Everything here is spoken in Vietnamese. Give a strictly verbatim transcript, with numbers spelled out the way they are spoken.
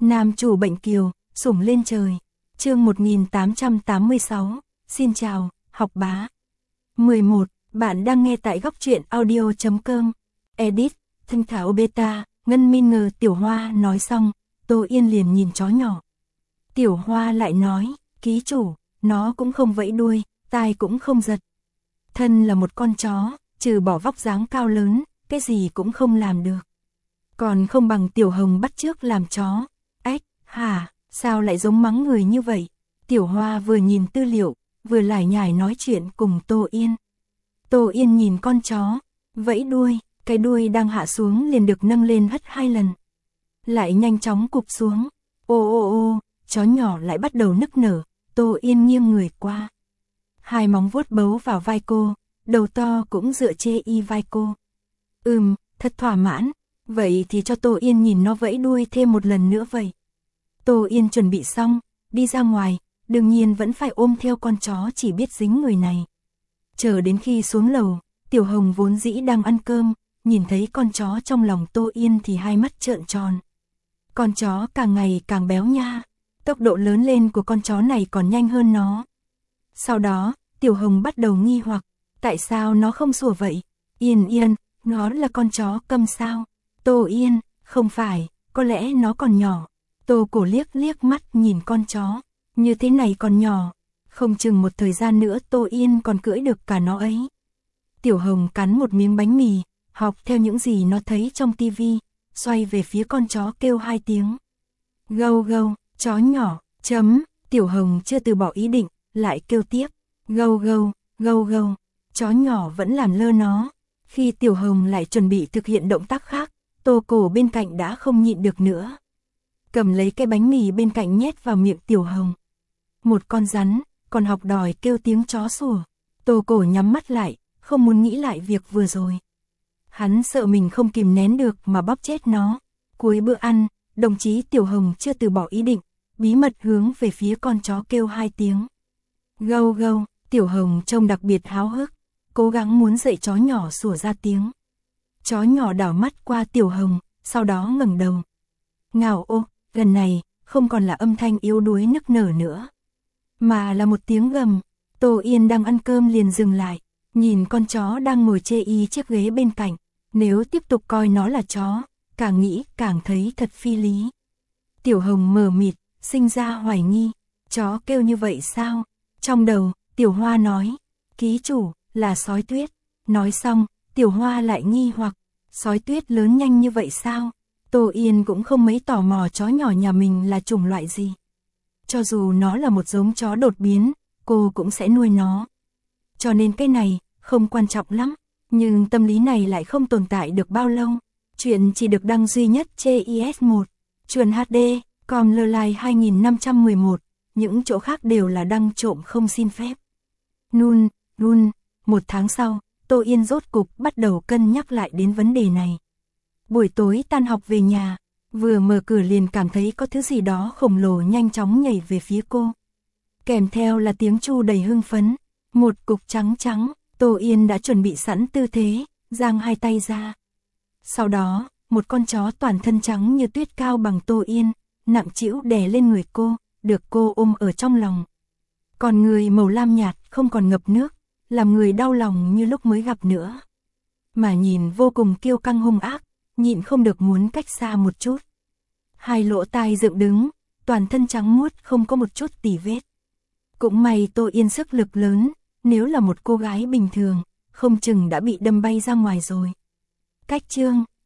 Nam chủ bệnh kiều, sủng lên trời. Chương một nghìn tám trăm tám mươi sáu. Xin chào, học bá. mười một. Bạn đang nghe tại góc truyện audio chấm com. Edit, Thanh Thảo Beta, Ngân Min ngờ Tiểu Hoa nói xong, Tô Yên liền nhìn chó nhỏ. Tiểu Hoa lại nói, ký chủ, nó cũng không vẫy đuôi, tai cũng không giật. Thân là một con chó, trừ bỏ vóc dáng cao lớn, cái gì cũng không làm được. Còn không bằng Tiểu Hồng bắt chước làm chó. Ách, hả, sao lại giống mắng người như vậy? Tiểu Hoa vừa nhìn tư liệu, vừa lải nhải nói chuyện cùng Tô Yên. Tô Yên nhìn con chó, vẫy đuôi, cái đuôi đang hạ xuống liền được nâng lên hất hai lần. Lại nhanh chóng cụp xuống. Ô ô ô, chó nhỏ lại bắt đầu nức nở. Tô Yên nghiêng người qua. Hai móng vuốt bấu vào vai cô, đầu to cũng dựa chê y vai cô. Ừm, thật thỏa mãn. Vậy thì cho Tô Yên nhìn nó vẫy đuôi thêm một lần nữa vậy. Tô Yên chuẩn bị xong, đi ra ngoài, đương nhiên vẫn phải ôm theo con chó chỉ biết dính người này. Chờ đến khi xuống lầu, Tiểu Hồng vốn dĩ đang ăn cơm, nhìn thấy con chó trong lòng Tô Yên thì hai mắt trợn tròn. Con chó càng ngày càng béo nha, tốc độ lớn lên của con chó này còn nhanh hơn nó. Sau đó, Tiểu Hồng bắt đầu nghi hoặc, tại sao nó không sủa vậy? Yên Yên, nó là con chó câm sao? Tô Yên, không phải, có lẽ nó còn nhỏ. Tô Cổ liếc liếc mắt nhìn con chó, như thế này còn nhỏ, không chừng một thời gian nữa Tô Yên còn cưỡi được cả nó ấy. Tiểu Hồng cắn một miếng bánh mì, học theo những gì nó thấy trong tivi, xoay về phía con chó kêu hai tiếng. Gâu gâu, chó nhỏ, chấm, Tiểu Hồng chưa từ bỏ ý định, lại kêu tiếp, gâu gâu, gâu gâu, chó nhỏ vẫn làm lơ nó. Khi Tiểu Hồng lại chuẩn bị thực hiện động tác khác, Tô Cổ bên cạnh đã không nhịn được nữa. Cầm lấy cái bánh mì bên cạnh nhét vào miệng Tiểu Hồng. Một con rắn, còn học đòi kêu tiếng chó sủa. Tô Cổ nhắm mắt lại, không muốn nghĩ lại việc vừa rồi. Hắn sợ mình không kìm nén được mà bóp chết nó. Cuối bữa ăn, đồng chí Tiểu Hồng chưa từ bỏ ý định, bí mật hướng về phía con chó kêu hai tiếng. Gâu gâu, Tiểu Hồng trông đặc biệt háo hức, cố gắng muốn dạy chó nhỏ sủa ra tiếng. Chó nhỏ đảo mắt qua Tiểu Hồng, sau đó ngẩng đầu. Ngào ô, gần này, không còn là âm thanh yếu đuối nức nở nữa, mà là một tiếng gầm. Tô Yên đang ăn cơm liền dừng lại, nhìn con chó đang ngồi chê y chiếc ghế bên cạnh. Nếu tiếp tục coi nó là chó, càng nghĩ càng thấy thật phi lý. Tiểu Hồng mờ mịt, sinh ra hoài nghi, chó kêu như vậy sao? Trong đầu, Tiểu Hoa nói, ký chủ, là sói tuyết. Nói xong, Tiểu Hoa lại nghi hoặc, sói tuyết lớn nhanh như vậy sao? Tô Yên cũng không mấy tò mò chó nhỏ nhà mình là chủng loại gì. Cho dù nó là một giống chó đột biến, cô cũng sẽ nuôi nó. Cho nên cái này, không quan trọng lắm. Nhưng tâm lý này lại không tồn tại được bao lâu. Chuyện chỉ được đăng duy nhất trên i ét một. Chuyện hát đê, com lơ lai hai nghìn năm trăm mười một. Những chỗ khác đều là đăng trộm không xin phép. Nun, nun, một tháng sau, Tô Yên rốt cục bắt đầu cân nhắc lại đến vấn đề này. Buổi tối tan học về nhà, vừa mở cửa liền cảm thấy có thứ gì đó khổng lồ nhanh chóng nhảy về phía cô. Kèm theo là tiếng chu đầy hưng phấn, một cục trắng trắng, Tô Yên đã chuẩn bị sẵn tư thế, giang hai tay ra. Sau đó, một con chó toàn thân trắng như tuyết cao bằng Tô Yên, nặng trĩu đè lên người cô, được cô ôm ở trong lòng. Còn người màu lam nhạt không còn ngập nước, làm người đau lòng như lúc mới gặp nữa. Mà nhìn vô cùng kiêu căng hung ác, nhịn không được muốn cách xa một chút. Hai lỗ tai dựng đứng, toàn thân trắng muốt không có một chút tì vết. Cũng may Tô Yên sức lực lớn, nếu là một cô gái bình thường, không chừng đã bị đâm bay ra ngoài rồi. Cách chương